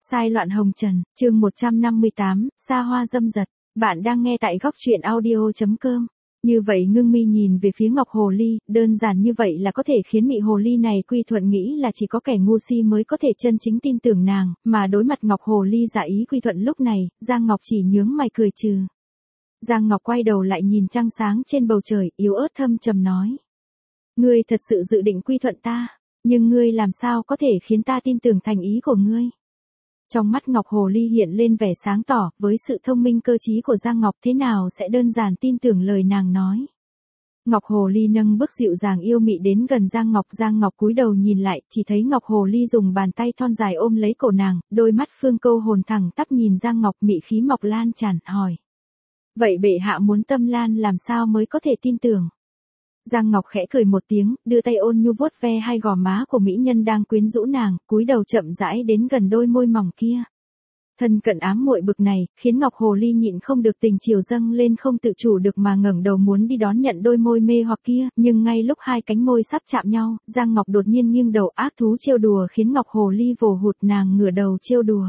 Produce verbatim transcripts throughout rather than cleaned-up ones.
Sai loạn hồng trần, chương một trăm năm mươi tám, xa hoa dâm dật. Bạn đang nghe tại góc truyện audio chấm com. Như vậy ngưng mi nhìn về phía Ngọc Hồ Ly, đơn giản như vậy là có thể khiến mị Hồ Ly này quy thuận, nghĩ là chỉ có kẻ ngu si mới có thể chân chính tin tưởng nàng, mà đối mặt Ngọc Hồ Ly giả ý quy thuận lúc này, Giang Ngọc chỉ nhướng mày cười trừ. Giang Ngọc quay đầu lại nhìn trăng sáng trên bầu trời, yếu ớt thâm trầm nói. Ngươi thật sự dự định quy thuận ta, nhưng ngươi làm sao có thể khiến ta tin tưởng thành ý của ngươi? Trong mắt Ngọc Hồ Ly hiện lên vẻ sáng tỏ, với sự thông minh cơ trí của Giang Ngọc thế nào sẽ đơn giản tin tưởng lời nàng nói. Ngọc Hồ Ly nâng bước dịu dàng yêu mị đến gần Giang Ngọc, Giang Ngọc cúi đầu nhìn lại, chỉ thấy Ngọc Hồ Ly dùng bàn tay thon dài ôm lấy cổ nàng, đôi mắt phương câu hồn thẳng tắp nhìn Giang Ngọc, mị khí mọc lan tràn, hỏi. Vậy bệ hạ muốn Tâm Lan làm sao mới có thể tin tưởng? Giang Ngọc khẽ cười một tiếng, đưa tay ôn nhu vuốt ve hai gò má của mỹ nhân đang quyến rũ nàng, cúi đầu chậm rãi đến gần đôi môi mỏng kia. Thân cận ám muội bực này, khiến Ngọc Hồ Ly nhịn không được tình chiều dâng lên, không tự chủ được mà ngẩng đầu muốn đi đón nhận đôi môi mê hoặc kia, nhưng ngay lúc hai cánh môi sắp chạm nhau, Giang Ngọc đột nhiên nghiêng đầu ác thú trêu đùa khiến Ngọc Hồ Ly vồ hụt, nàng ngửa đầu trêu đùa.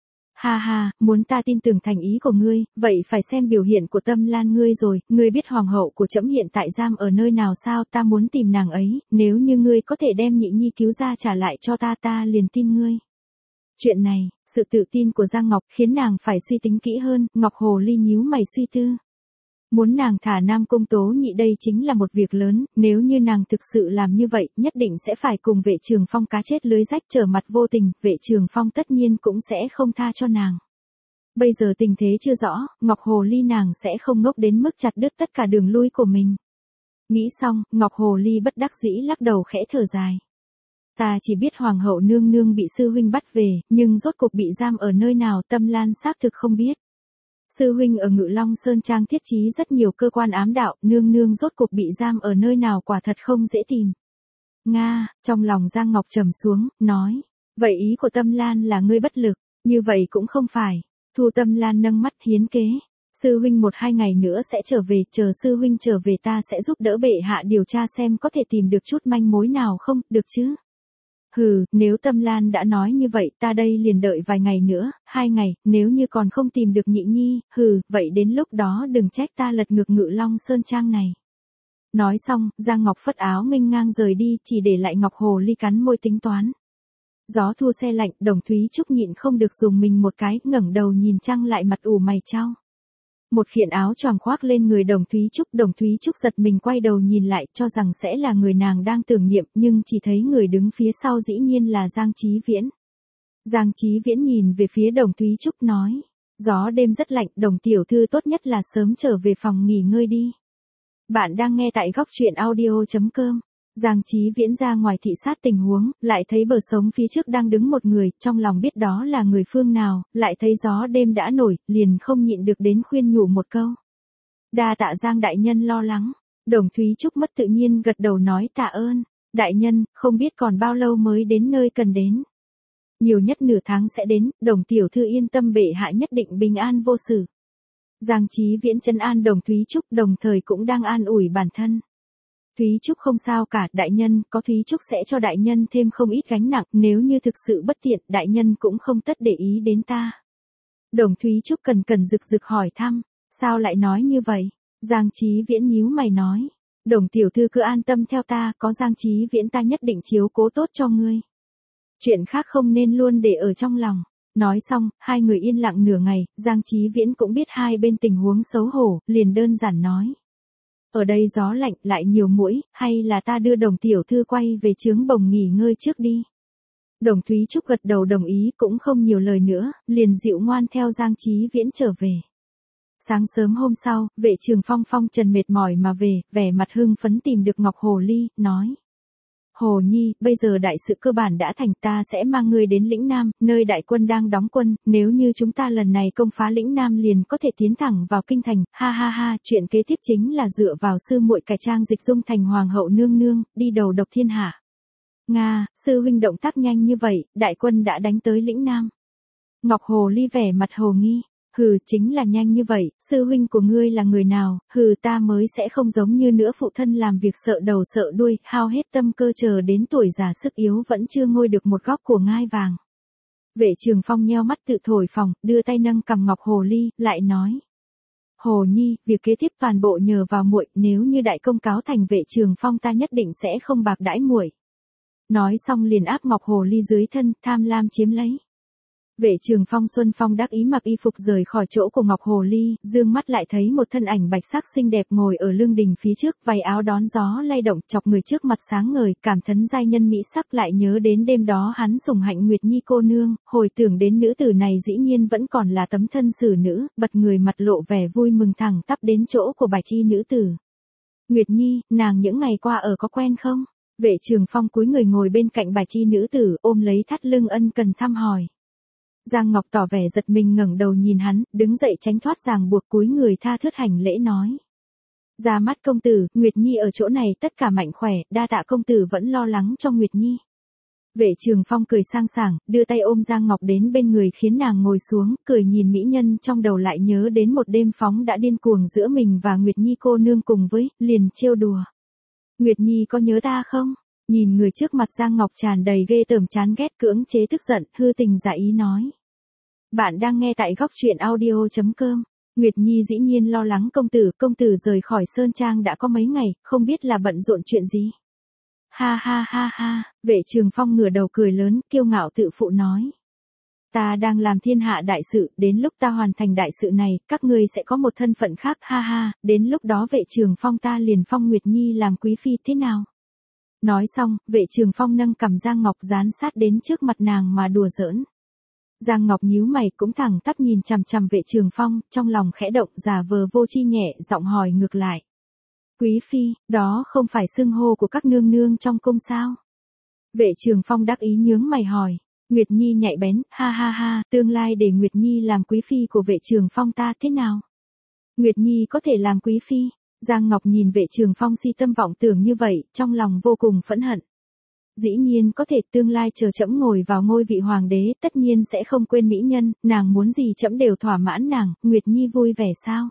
Ha ha, muốn ta tin tưởng thành ý của ngươi, vậy phải xem biểu hiện của Tâm Lan ngươi rồi, ngươi biết hoàng hậu của trẫm hiện tại giam ở nơi nào sao? Ta muốn tìm nàng ấy, nếu như ngươi có thể đem nhị nhi cứu ra trả lại cho ta, ta liền tin ngươi. Chuyện này, sự tự tin của Giang Ngọc khiến nàng phải suy tính kỹ hơn. Ngọc Hồ Ly nhíu mày suy tư. Muốn nàng thả Nam Cung Tố Nhị đây chính là một việc lớn, nếu như nàng thực sự làm như vậy, nhất định sẽ phải cùng Vệ Trường Phong cá chết lưới rách, trở mặt vô tình, Vệ Trường Phong tất nhiên cũng sẽ không tha cho nàng. Bây giờ tình thế chưa rõ, Ngọc Hồ Ly nàng sẽ không ngốc đến mức chặt đứt tất cả đường lui của mình. Nghĩ xong, Ngọc Hồ Ly bất đắc dĩ lắc đầu khẽ thở dài. Ta chỉ biết hoàng hậu nương nương bị sư huynh bắt về, nhưng rốt cuộc bị giam ở nơi nào Tâm Lan xác thực không biết. Sư huynh ở Ngự Long Sơn Trang thiết trí rất nhiều cơ quan ám đạo, nương nương rốt cuộc bị giam ở nơi nào quả thật không dễ tìm. Nga, trong lòng Giang Ngọc trầm xuống, nói, vậy ý của Tâm Lan là ngươi bất lực, như vậy cũng không phải. Thu Tâm Lan nâng mắt hiến kế, sư huynh một hai ngày nữa sẽ trở về, chờ sư huynh trở về ta sẽ giúp đỡ bệ hạ điều tra xem có thể tìm được chút manh mối nào không, được chứ? Hừ, nếu Tâm Lan đã nói như vậy, ta đây liền đợi vài ngày nữa, hai ngày, nếu như còn không tìm được nhị nhi, hừ, vậy đến lúc đó đừng trách ta lật ngược Ngự Long Sơn Trang này. Nói xong, Giang Ngọc phất áo nghênh ngang rời đi, chỉ để lại Ngọc Hồ Ly cắn môi tính toán. Gió thu se lạnh, Đồng Thúy Trúc nhịn không được dùng mình một cái, ngẩng đầu nhìn trăng lại mặt ủ mày chau. Một khiển áo choàng khoác lên người Đồng Thúy Trúc, Đồng Thúy Trúc giật mình quay đầu nhìn lại, cho rằng sẽ là người nàng đang tưởng niệm, nhưng chỉ thấy người đứng phía sau dĩ nhiên là Giang Chí Viễn. Giang Chí Viễn nhìn về phía Đồng Thúy Trúc nói, gió đêm rất lạnh, Đồng tiểu thư tốt nhất là sớm trở về phòng nghỉ ngơi đi. Bạn đang nghe tại góc truyện audio chấm com. Giang Chí Viễn ra ngoài thị sát tình huống, lại thấy bờ sống phía trước đang đứng một người, trong lòng biết đó là người phương nào, lại thấy gió đêm đã nổi, liền không nhịn được đến khuyên nhủ một câu. Đa tạ Giang đại nhân lo lắng. Đồng Thúy Trúc mất tự nhiên gật đầu nói tạ ơn. Đại nhân, không biết còn bao lâu mới đến nơi cần đến. Nhiều nhất nửa tháng sẽ đến, Đồng tiểu thư yên tâm, bệ hạ nhất định bình an vô sự. Giang Chí Viễn trấn an Đồng Thúy Trúc, đồng thời cũng đang an ủi bản thân. Thúy Trúc không sao cả, đại nhân, có Thúy Trúc sẽ cho đại nhân thêm không ít gánh nặng, nếu như thực sự bất tiện, đại nhân cũng không tất để ý đến ta. Đồng Thúy Trúc cần cần rực rực hỏi thăm, sao lại nói như vậy? Giang Chí Viễn nhíu mày nói, Đồng tiểu thư cứ an tâm theo ta, có Giang Chí Viễn ta nhất định chiếu cố tốt cho ngươi. Chuyện khác không nên luôn để ở trong lòng. Nói xong, hai người yên lặng nửa ngày, Giang Chí Viễn cũng biết hai bên tình huống xấu hổ, liền đơn giản nói. Ở đây gió lạnh lại nhiều muỗi, hay là ta đưa Đồng tiểu thư quay về trướng bồng nghỉ ngơi trước đi. Đồng Thúy Trúc gật đầu đồng ý, cũng không nhiều lời nữa, liền dịu ngoan theo Giang Chí Viễn trở về. Sáng sớm hôm sau, Vệ Trường Phong phong trần mệt mỏi mà về, vẻ mặt hưng phấn tìm được Ngọc Hồ Ly, nói. Hồ Nhi, bây giờ đại sự cơ bản đã thành, ta sẽ mang ngươi đến lĩnh Nam, nơi đại quân đang đóng quân, nếu như chúng ta lần này công phá lĩnh Nam liền có thể tiến thẳng vào kinh thành, ha ha ha, chuyện kế tiếp chính là dựa vào sư muội cải trang dịch dung thành hoàng hậu nương nương, đi đầu độc thiên hạ. Nga, sư huynh động tác nhanh như vậy, đại quân đã đánh tới lĩnh Nam. Ngọc Hồ Ly vẻ mặt hồ nghi. Hừ, chính là nhanh như vậy, sư huynh của ngươi là người nào, hừ ta mới sẽ không giống như nữa phụ thân làm việc sợ đầu sợ đuôi, hao hết tâm cơ chờ đến tuổi già sức yếu vẫn chưa ngôi được một góc của ngai vàng. Vệ Trường Phong nheo mắt tự thổi phồng, đưa tay nâng cằm Ngọc Hồ Ly, lại nói. Hồ Nhi, việc kế tiếp toàn bộ nhờ vào muội, nếu như đại công cáo thành Vệ Trường Phong ta nhất định sẽ không bạc đãi muội. Nói xong liền áp Ngọc Hồ Ly dưới thân, tham lam chiếm lấy. Vệ Trường Phong Xuân Phong đắc ý mặc y phục rời khỏi chỗ của Ngọc Hồ Ly, dương mắt lại thấy một thân ảnh bạch sắc xinh đẹp ngồi ở lương đình phía trước, váy áo đón gió lay động, chọc người trước mặt sáng ngời, cảm thấn giai nhân mỹ sắc, lại nhớ đến đêm đó hắn sủng hạnh Nguyệt Nhi cô nương, hồi tưởng đến nữ tử này dĩ nhiên vẫn còn là tấm thân xử nữ, bật người mặt lộ vẻ vui mừng thẳng tắp đến chỗ của bạch y nữ tử. Nguyệt Nhi, nàng những ngày qua ở có quen không? Vệ Trường Phong cúi người ngồi bên cạnh bạch y nữ tử, ôm lấy thắt lưng ân cần thăm hỏi. Giang Ngọc tỏ vẻ giật mình ngẩng đầu nhìn hắn, đứng dậy tránh thoát ràng buộc cúi người tha thướt hành lễ nói. Ra mắt công tử, Nguyệt Nhi ở chỗ này tất cả mạnh khỏe, đa tạ công tử vẫn lo lắng cho Nguyệt Nhi. Vệ Trường Phong cười sang sảng, đưa tay ôm Giang Ngọc đến bên người khiến nàng ngồi xuống, cười nhìn mỹ nhân trong đầu lại nhớ đến một đêm phóng đã điên cuồng giữa mình và Nguyệt Nhi cô nương cùng với, liền trêu đùa. Nguyệt Nhi có nhớ ta không? Nhìn người trước mặt Giang Ngọc tràn đầy ghê tởm chán ghét cưỡng chế tức giận, hư tình giả ý nói. Bạn đang nghe tại góc truyện audio chấm com. Nguyệt Nhi dĩ nhiên lo lắng công tử, công tử rời khỏi Sơn Trang đã có mấy ngày, không biết là bận rộn chuyện gì. Ha ha ha ha, Vệ Trường Phong ngửa đầu cười lớn, kiêu ngạo tự phụ nói. Ta đang làm thiên hạ đại sự, đến lúc ta hoàn thành đại sự này, các ngươi sẽ có một thân phận khác, ha ha, đến lúc đó Vệ Trường Phong ta liền phong Nguyệt Nhi làm quý phi thế nào? Nói xong, Vệ Trường Phong nâng cằm Giang Ngọc dán sát đến trước mặt nàng mà đùa giỡn. Giang Ngọc nhíu mày cũng thẳng tắp nhìn chằm chằm Vệ Trường Phong, trong lòng khẽ động, giả vờ vô chi nhẹ giọng hỏi ngược lại. Quý phi, đó không phải xưng hô của các nương nương trong cung sao? Vệ Trường Phong đắc ý nhướng mày hỏi. Nguyệt Nhi nhạy bén, ha ha ha, tương lai để Nguyệt Nhi làm quý phi của Vệ Trường Phong ta thế nào? Nguyệt Nhi có thể làm quý phi? Giang Ngọc nhìn Vệ Trường Phong si tâm vọng tưởng như vậy, trong lòng vô cùng phẫn hận. Dĩ nhiên có thể, tương lai chờ trẫm ngồi vào ngôi vị hoàng đế, tất nhiên sẽ không quên mỹ nhân, nàng muốn gì trẫm đều thỏa mãn nàng, Nguyệt Nhi vui vẻ sao?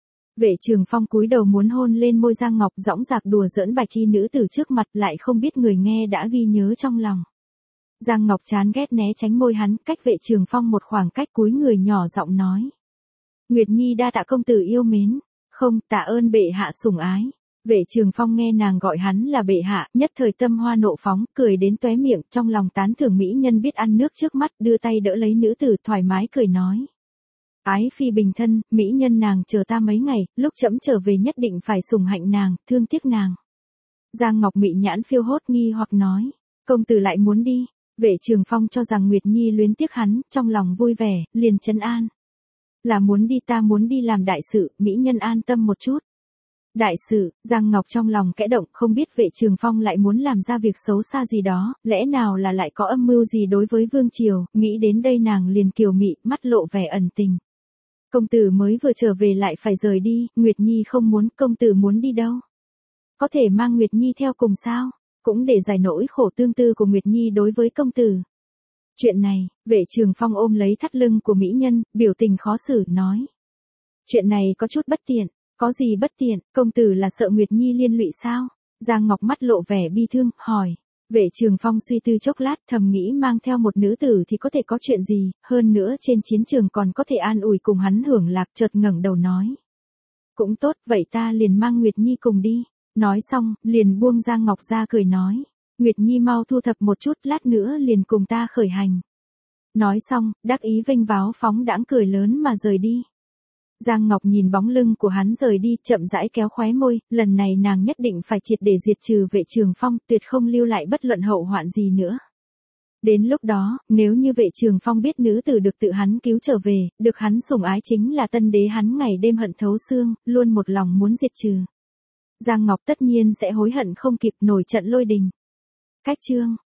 Vệ Trường Phong cúi đầu muốn hôn lên môi Giang Ngọc, dõng dạc đùa giỡn bạch y nữ tử trước mặt, lại không biết người nghe đã ghi nhớ trong lòng. Giang Ngọc chán ghét né tránh môi hắn, cách Vệ Trường Phong một khoảng cách, cúi người nhỏ giọng nói. Nguyệt Nhi đa tạ công tử yêu mến. Không, tạ ơn bệ hạ sủng ái. Vệ Trường Phong nghe nàng gọi hắn là bệ hạ, nhất thời tâm hoa nộ phóng, cười đến tóe miệng, trong lòng tán thưởng mỹ nhân biết ăn nước trước mắt, đưa tay đỡ lấy nữ tử thoải mái cười nói. Ái phi bình thân, mỹ nhân nàng chờ ta mấy ngày, lúc trẫm trở về nhất định phải sủng hạnh nàng, thương tiếc nàng. Giang Ngọc mị nhãn phiêu hốt nghi hoặc nói, công tử lại muốn đi. Vệ Trường Phong cho rằng Nguyệt Nhi luyến tiếc hắn, trong lòng vui vẻ, liền trấn an. Là muốn đi, ta muốn đi làm đại sự, mỹ nhân an tâm một chút. Đại sự, Giang Ngọc trong lòng kẽ động, không biết Vệ Trường Phong lại muốn làm ra việc xấu xa gì đó, lẽ nào là lại có âm mưu gì đối với Vương Triều, nghĩ đến đây nàng liền kiều mị, mắt lộ vẻ ẩn tình. Công tử mới vừa trở về lại phải rời đi, Nguyệt Nhi không muốn, công tử muốn đi đâu? Có thể mang Nguyệt Nhi theo cùng sao? Cũng để giải nỗi khổ tương tư của Nguyệt Nhi đối với công tử. Chuyện này, Vệ Trường Phong ôm lấy thắt lưng của mỹ nhân, biểu tình khó xử, nói. Chuyện này có chút bất tiện, có gì bất tiện, công tử là sợ Nguyệt Nhi liên lụy sao? Giang Ngọc mắt lộ vẻ bi thương, hỏi. Vệ Trường Phong suy tư chốc lát, thầm nghĩ mang theo một nữ tử thì có thể có chuyện gì, hơn nữa trên chiến trường còn có thể an ủi cùng hắn hưởng lạc, chợt ngẩng đầu nói. Cũng tốt, vậy ta liền mang Nguyệt Nhi cùng đi. Nói xong, liền buông Giang Ngọc ra cười nói. Nguyệt Nhi mau thu thập một chút, lát nữa liền cùng ta khởi hành. Nói xong, đắc ý vênh váo phóng đãng cười lớn mà rời đi. Giang Ngọc nhìn bóng lưng của hắn rời đi, chậm rãi kéo khóe môi, lần này nàng nhất định phải triệt để diệt trừ Vệ Trường Phong, tuyệt không lưu lại bất luận hậu hoạn gì nữa. Đến lúc đó, nếu như Vệ Trường Phong biết nữ tử được tự hắn cứu trở về, được hắn sủng ái chính là tân đế, hắn ngày đêm hận thấu xương, luôn một lòng muốn diệt trừ. Giang Ngọc tất nhiên sẽ hối hận không kịp, nổi trận lôi đình. Cách chương